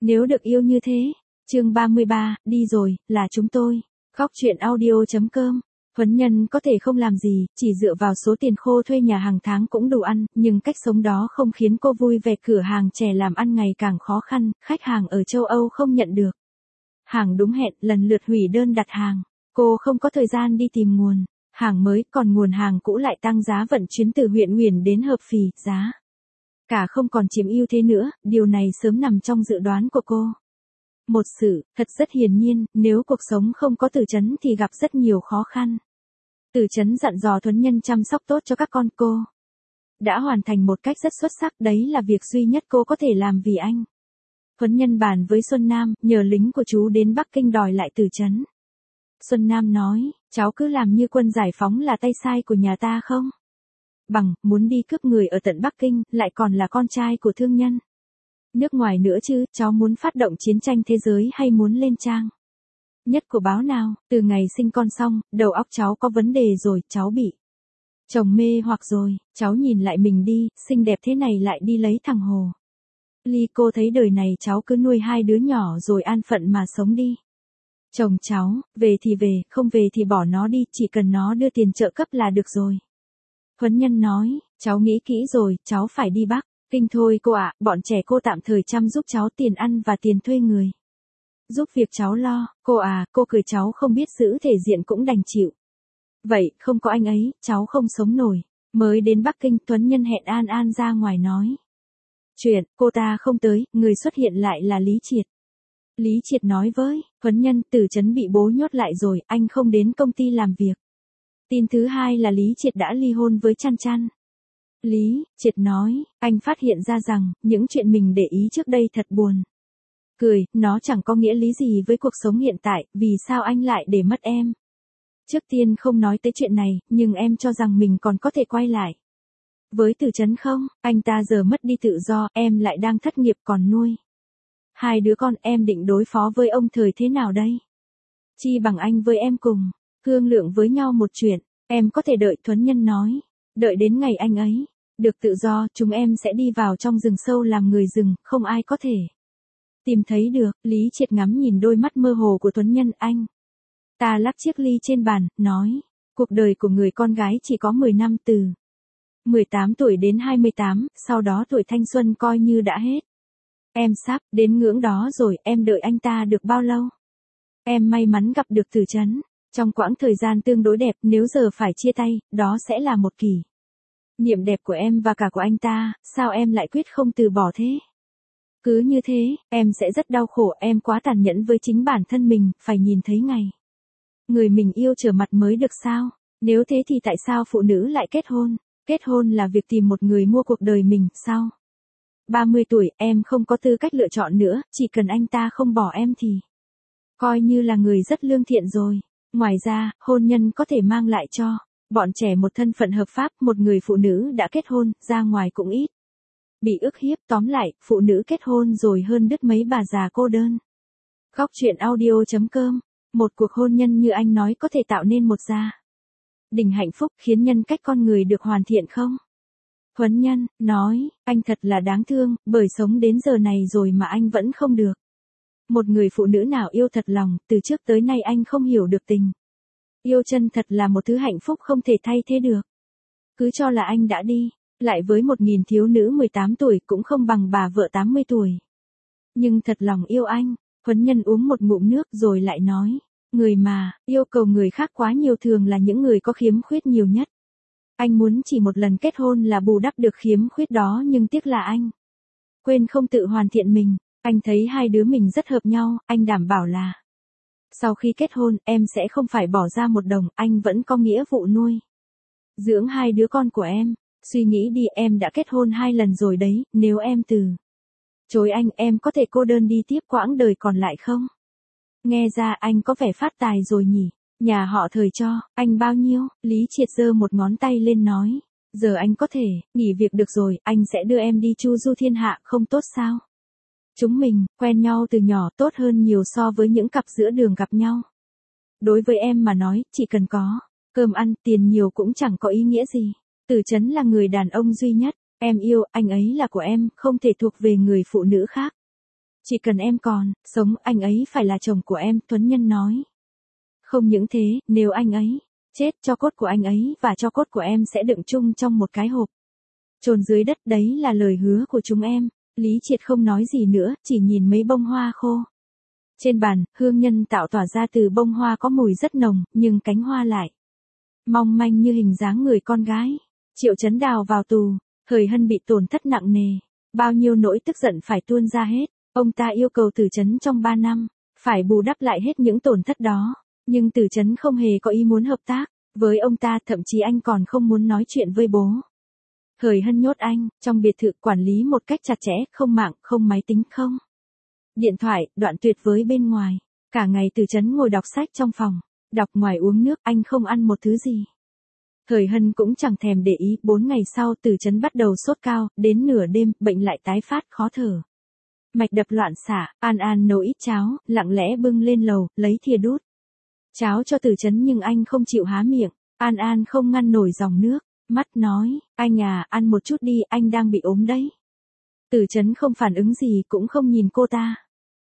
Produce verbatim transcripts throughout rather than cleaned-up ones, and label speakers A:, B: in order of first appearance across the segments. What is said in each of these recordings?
A: Nếu được yêu như thế. Chương ba mươi ba, đi rồi, là chúng tôi. Góc truyện audio.com. Huấn Nhân có thể không làm gì, chỉ dựa vào số tiền khô thuê nhà hàng tháng cũng đủ ăn, nhưng cách sống đó không khiến cô vui vẻ. Cửa hàng chè làm ăn ngày càng khó khăn, khách hàng ở châu Âu không nhận được hàng đúng hẹn, lần lượt hủy đơn đặt hàng. Cô không có thời gian đi tìm nguồn hàng mới, còn nguồn hàng cũ lại tăng giá vận chuyến từ huyện Nguyền đến Hợp Phì, giá cả không còn chiếm ưu thế nữa, điều này sớm nằm trong dự đoán của cô. Một sự thật rất hiển nhiên, nếu cuộc sống không có Từ Chấn thì gặp rất nhiều khó khăn. Từ Chấn dặn dò Thuấn Nhân chăm sóc tốt cho các con cô. Đã hoàn thành một cách rất xuất sắc, đấy là việc duy nhất cô có thể làm vì anh. Thuấn Nhân bàn với Xuân Nam, nhờ lính của chú đến Bắc Kinh đòi lại Từ Chấn. Xuân Nam nói, cháu cứ làm như quân giải phóng là tay sai của nhà ta không? Bằng, muốn đi cướp người ở tận Bắc Kinh, lại còn là con trai của thương nhân nước ngoài nữa chứ, cháu muốn phát động chiến tranh thế giới hay muốn lên trang nhất của báo nào? Từ ngày sinh con xong, đầu óc cháu có vấn đề rồi, cháu bị chồng mê hoặc rồi, cháu nhìn lại mình đi, xinh đẹp thế này lại đi lấy thằng Hồ Ly. Cô thấy đời này cháu cứ nuôi hai đứa nhỏ rồi an phận mà sống đi. Chồng cháu, về thì về, không về thì bỏ nó đi, chỉ cần nó đưa tiền trợ cấp là được rồi. Huấn Nhân nói, cháu nghĩ kỹ rồi, cháu phải đi Bắc Kinh thôi cô ạ, bọn trẻ cô tạm thời chăm giúp cháu tiền ăn và tiền thuê người giúp việc cháu lo. Cô à, cô cười, cháu không biết giữ thể diện cũng đành chịu. Vậy, không có anh ấy, cháu không sống nổi. Mới đến Bắc Kinh, Thuấn Nhân hẹn An An ra ngoài nói chuyện, cô ta không tới, người xuất hiện lại là Lý Triệt. Lý Triệt nói với Thuấn Nhân, Từ Chấn bị bố nhốt lại rồi, anh không đến công ty làm việc. Tin thứ hai là Lý Triệt đã ly hôn với Chăn Chăn. Lý Triệt nói, anh phát hiện ra rằng, những chuyện mình để ý trước đây thật buồn cười, nó chẳng có nghĩa lý gì với cuộc sống hiện tại, vì sao anh lại để mất em? Trước tiên không nói tới chuyện này, nhưng em cho rằng mình còn có thể quay lại với Từ Chấn không? Anh ta giờ mất đi tự do, em lại đang thất nghiệp còn nuôi hai đứa con, em định đối phó với ông Thời thế nào đây? Chi bằng anh với em cùng thương lượng với nhau một chuyện, em có thể đợi. Thuấn Nhân nói, đợi đến ngày anh ấy được tự do, chúng em sẽ đi vào trong rừng sâu làm người rừng, không ai có thể tìm thấy được. Lý Triệt ngắm nhìn đôi mắt mơ hồ của Thuấn Nhân, anh ta lắc chiếc ly trên bàn, nói, cuộc đời của người con gái chỉ có mười năm, từ mười tám tuổi đến hai mươi tám, sau đó tuổi thanh xuân coi như đã hết. Em sắp đến ngưỡng đó rồi, em đợi anh ta được bao lâu? Em may mắn gặp được Từ Chấn trong quãng thời gian tương đối đẹp, nếu giờ phải chia tay, đó sẽ là một kỷ niệm đẹp của em và cả của anh ta, sao em lại quyết không từ bỏ thế? Cứ như thế, em sẽ rất đau khổ, em quá tàn nhẫn với chính bản thân mình, phải nhìn thấy ngày người mình yêu trở mặt mới được sao? Nếu thế thì tại sao phụ nữ lại kết hôn? Kết hôn là việc tìm một người mua cuộc đời mình, sao? ba mươi tuổi, em không có tư cách lựa chọn nữa, chỉ cần anh ta không bỏ em thì coi như là người rất lương thiện rồi. Ngoài ra, hôn nhân có thể mang lại cho bọn trẻ một thân phận hợp pháp, một người phụ nữ đã kết hôn, ra ngoài cũng ít bị ức hiếp, tóm lại, phụ nữ kết hôn rồi hơn đứt mấy bà già cô đơn. Góc truyện audio.com. Một cuộc hôn nhân như anh nói có thể tạo nên một gia đình hạnh phúc, khiến nhân cách con người được hoàn thiện không? Huấn Nhân nói, anh thật là đáng thương, bởi sống đến giờ này rồi mà anh vẫn không được một người phụ nữ nào yêu thật lòng, từ trước tới nay anh không hiểu được tình yêu chân thật là một thứ hạnh phúc không thể thay thế được. Cứ cho là anh đã đi lại với một nghìn thiếu nữ mười tám tuổi cũng không bằng bà vợ tám mươi tuổi. Nhưng thật lòng yêu anh. Huấn Nhân uống một ngụm nước rồi lại nói, người mà yêu cầu người khác quá nhiều thường là những người có khiếm khuyết nhiều nhất. Anh muốn chỉ một lần kết hôn là bù đắp được khiếm khuyết đó, nhưng tiếc là anh quên không tự hoàn thiện mình. Anh thấy hai đứa mình rất hợp nhau, anh đảm bảo là sau khi kết hôn, em sẽ không phải bỏ ra một đồng, anh vẫn có nghĩa vụ nuôi dưỡng hai đứa con của em. Suy nghĩ đi, em đã kết hôn hai lần rồi đấy, nếu em từ chối anh, em có thể cô đơn đi tiếp quãng đời còn lại không? Nghe ra anh có vẻ phát tài rồi nhỉ? Nhà họ Thời cho anh bao nhiêu? Lý Triệt giơ một ngón tay lên nói, giờ anh có thể nghỉ việc được rồi, anh sẽ đưa em đi chu du thiên hạ, không tốt sao? Chúng mình quen nhau từ nhỏ tốt hơn nhiều so với những cặp giữa đường gặp nhau. Đối với em mà nói, chỉ cần có cơm ăn, tiền nhiều cũng chẳng có ý nghĩa gì. Từ Chấn là người đàn ông duy nhất em yêu, anh ấy là của em, không thể thuộc về người phụ nữ khác. Chỉ cần em còn sống, anh ấy phải là chồng của em, Tuấn Nhân nói. Không những thế, nếu anh ấy chết, tro cốt của anh ấy và tro cốt của em sẽ đựng chung trong một cái hộp, chôn dưới đất, đấy là lời hứa của chúng em. Lý Triệt không nói gì nữa, chỉ nhìn mấy bông hoa khô. Trên bàn, hương nhân tạo tỏa ra từ bông hoa có mùi rất nồng, nhưng cánh hoa lại mong manh như hình dáng người con gái. Triệu Chấn Đào vào tù, Thời Hân bị tổn thất nặng nề, bao nhiêu nỗi tức giận phải tuôn ra hết. Ông ta yêu cầu Từ Chấn trong ba năm, phải bù đắp lại hết những tổn thất đó. Nhưng Từ Chấn không hề có ý muốn hợp tác với ông ta, thậm chí anh còn không muốn nói chuyện với bố. Thời Hân nhốt anh trong biệt thự, quản lý một cách chặt chẽ, không mạng, không máy tính, không điện thoại, đoạn tuyệt với bên ngoài. Cả ngày Từ Chấn ngồi đọc sách trong phòng, đọc ngoài uống nước, anh không ăn một thứ gì. Thời Hân cũng chẳng thèm để ý. Bốn ngày sau, Từ Chấn bắt đầu sốt cao, đến nửa đêm, bệnh lại tái phát, khó thở, mạch đập loạn xạ. An An nấu ít cháo, lặng lẽ bưng lên lầu, lấy thìa đút cháo cho Từ Chấn, nhưng anh không chịu há miệng. An An không ngăn nổi dòng nước mắt, nói, anh à, ăn một chút đi, anh đang bị ốm đấy. Từ Chấn không phản ứng gì, cũng không nhìn cô ta.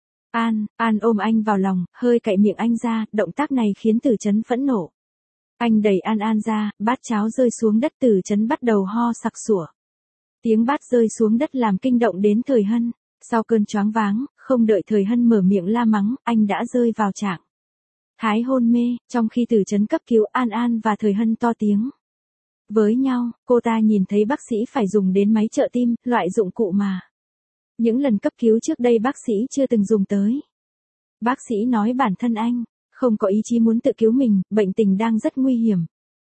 A: An, An ôm anh vào lòng, hơi cạy miệng anh ra, động tác này khiến Từ Chấn phẫn nộ. Anh đẩy An An ra, bát cháo rơi xuống đất, Từ Chấn bắt đầu ho sặc sủa. Tiếng bát rơi xuống đất làm kinh động đến Thời Hân. Sau cơn choáng váng, không đợi Thời Hân mở miệng la mắng, anh đã rơi vào trạng thái hôn mê. Trong khi Từ Chấn cấp cứu, An An và Thời Hân to tiếng với nhau. Cô ta nhìn thấy bác sĩ phải dùng đến máy trợ tim, loại dụng cụ mà những lần cấp cứu trước đây bác sĩ chưa từng dùng tới. Bác sĩ nói bản thân anh không có ý chí muốn tự cứu mình, bệnh tình đang rất nguy hiểm.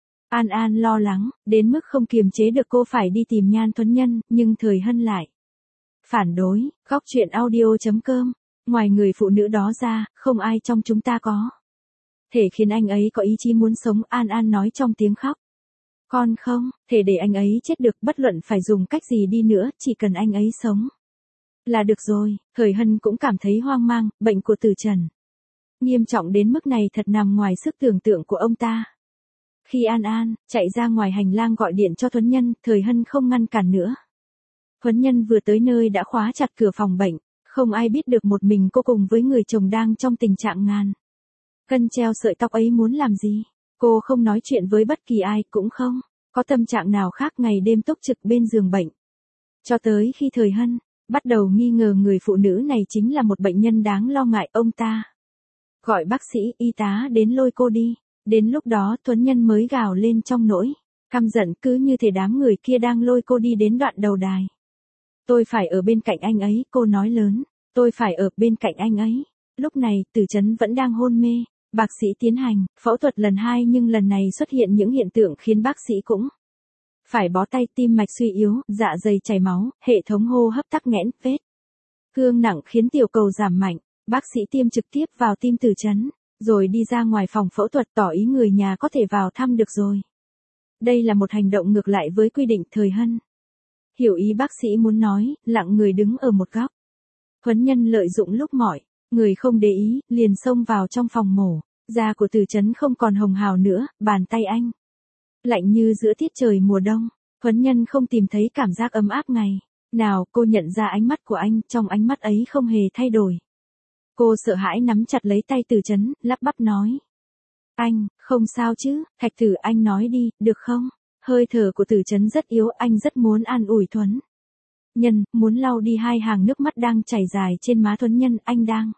A: An An lo lắng, đến mức không kiềm chế được, cô phải đi tìm Nhan Tuấn Nhân, nhưng Thời Hân lại phản đối. Góc truyện audio chấm com. Ngoài người phụ nữ đó ra, không ai trong chúng ta có thể khiến anh ấy có ý chí muốn sống, An An nói trong tiếng khóc. Con không thể để anh ấy chết được, bất luận phải dùng cách gì đi nữa, chỉ cần anh ấy sống là được rồi. Thời Hân cũng cảm thấy hoang mang, bệnh của Từ Trần nghiêm trọng đến mức này thật nằm ngoài sức tưởng tượng của ông ta. Khi An An chạy ra ngoài hành lang gọi điện cho Thuấn Nhân, Thời Hân không ngăn cản nữa. Thuấn Nhân vừa tới nơi đã khóa chặt cửa phòng bệnh, không ai biết được một mình cô cùng với người chồng đang trong tình trạng ngàn cân treo sợi tóc ấy muốn làm gì. Cô không nói chuyện với bất kỳ ai, cũng không có tâm trạng nào khác, ngày đêm túc trực bên giường bệnh. Cho tới khi Thời Hân bắt đầu nghi ngờ người phụ nữ này chính là một bệnh nhân đáng lo ngại, ông ta gọi bác sĩ, y tá đến lôi cô đi. Đến lúc đó Tuấn Nhân mới gào lên trong nỗi căm giận, cứ như thể đám người kia đang lôi cô đi đến đoạn đầu đài. Tôi phải ở bên cạnh anh ấy, cô nói lớn. Tôi phải ở bên cạnh anh ấy. Lúc này, Từ Chấn vẫn đang hôn mê. Bác sĩ tiến hành phẫu thuật lần hai, nhưng lần này xuất hiện những hiện tượng khiến bác sĩ cũng phải bó tay. Tim mạch suy yếu, dạ dày chảy máu, hệ thống hô hấp tắc nghẽn, vết thương nặng khiến tiểu cầu giảm mạnh. Bác sĩ tiêm trực tiếp vào tim Từ Chấn, rồi đi ra ngoài phòng phẫu thuật, tỏ ý người nhà có thể vào thăm được rồi. Đây là một hành động ngược lại với quy định. Thời Hân hiểu ý bác sĩ muốn nói, lặng người đứng ở một góc. Thuấn Nhân lợi dụng lúc mọi người không để ý, liền xông vào trong phòng mổ. Da của Từ Chấn không còn hồng hào nữa, bàn tay anh lạnh như giữa tiết trời mùa đông. Thuấn Nhân không tìm thấy cảm giác ấm áp ngày nào. Cô nhận ra ánh mắt của anh, trong ánh mắt ấy không hề thay đổi. Cô sợ hãi nắm chặt lấy tay Từ Chấn, lắp bắp nói. Anh, không sao chứ? Thạch Tử, anh nói đi, được không? Hơi thở của Từ Chấn rất yếu, anh rất muốn an ủi Thuấn Nhân, muốn lau đi hai hàng nước mắt đang chảy dài trên má Thuấn Nhân. Anh đang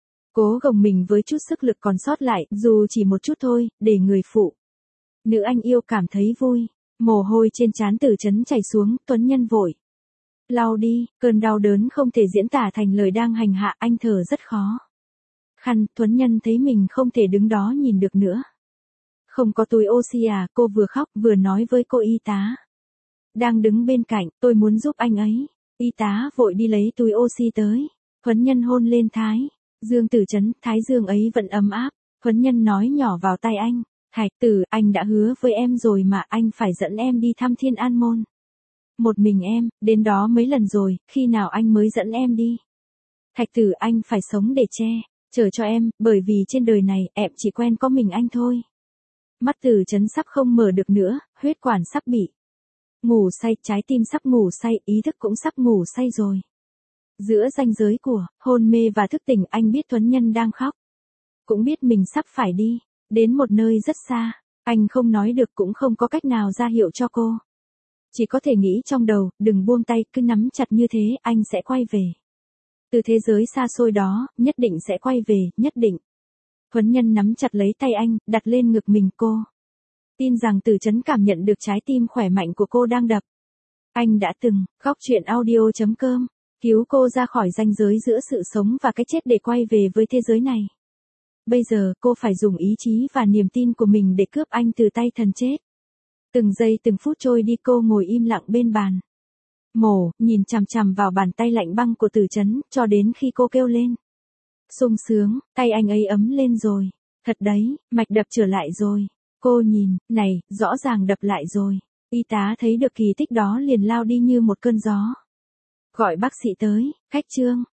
A: cố gồng mình với chút sức lực còn sót lại, dù chỉ một chút thôi, để người phụ nữ anh yêu cảm thấy vui. Mồ hôi trên trán Từ Chấn chảy xuống, Tuấn Nhân vội lau đi. Cơn đau đớn không thể diễn tả thành lời đang hành hạ anh, thở rất khó khăn. Tuấn Nhân thấy mình không thể đứng đó nhìn được nữa. Không có túi oxy à? Cô vừa khóc vừa nói với cô y tá đang đứng bên cạnh. Tôi muốn giúp anh ấy. Y tá vội đi lấy túi oxy tới. Tuấn Nhân hôn lên thái dương Từ Chấn, thái dương ấy vẫn ấm áp. Tuấn Nhân nói nhỏ vào tai anh. Thạch Tử, anh đã hứa với em rồi mà, anh phải dẫn em đi thăm Thiên An Môn. Một mình em, đến đó mấy lần rồi, khi nào anh mới dẫn em đi? Thạch Tử, anh phải sống để che chở cho em, bởi vì trên đời này, em chỉ quen có mình anh thôi. Mắt Từ Chấn sắp không mở được nữa, huyết quản sắp bị ngủ say, trái tim sắp ngủ say, ý thức cũng sắp ngủ say rồi. Giữa ranh giới của hôn mê và thức tỉnh, anh biết Tuấn Nhân đang khóc. Cũng biết mình sắp phải đi, đến một nơi rất xa. Anh không nói được cũng không có cách nào ra hiệu cho cô. Chỉ có thể nghĩ trong đầu, đừng buông tay, cứ nắm chặt như thế, anh sẽ quay về. Từ thế giới xa xôi đó, nhất định sẽ quay về, nhất định. Thuấn Nhân nắm chặt lấy tay anh, đặt lên ngực mình cô. Tin rằng Tử Chấn cảm nhận được trái tim khỏe mạnh của cô đang đập. Anh đã từng, khóc chuyện audio chấm com, cứu cô ra khỏi ranh giới giữa sự sống và cái chết để quay về với thế giới này. Bây giờ cô phải dùng ý chí và niềm tin của mình để cướp anh từ tay thần chết. Từng giây từng phút trôi đi, cô ngồi im lặng bên bàn mổ, nhìn chằm chằm vào bàn tay lạnh băng của Tử Chấn, cho đến khi cô kêu lên. Sung sướng, tay anh ấy ấm lên rồi. Thật đấy, mạch đập trở lại rồi. Cô nhìn, này, rõ ràng đập lại rồi. Y tá thấy được kỳ tích đó liền lao đi như một cơn gió. Gọi bác sĩ tới, khách Trương.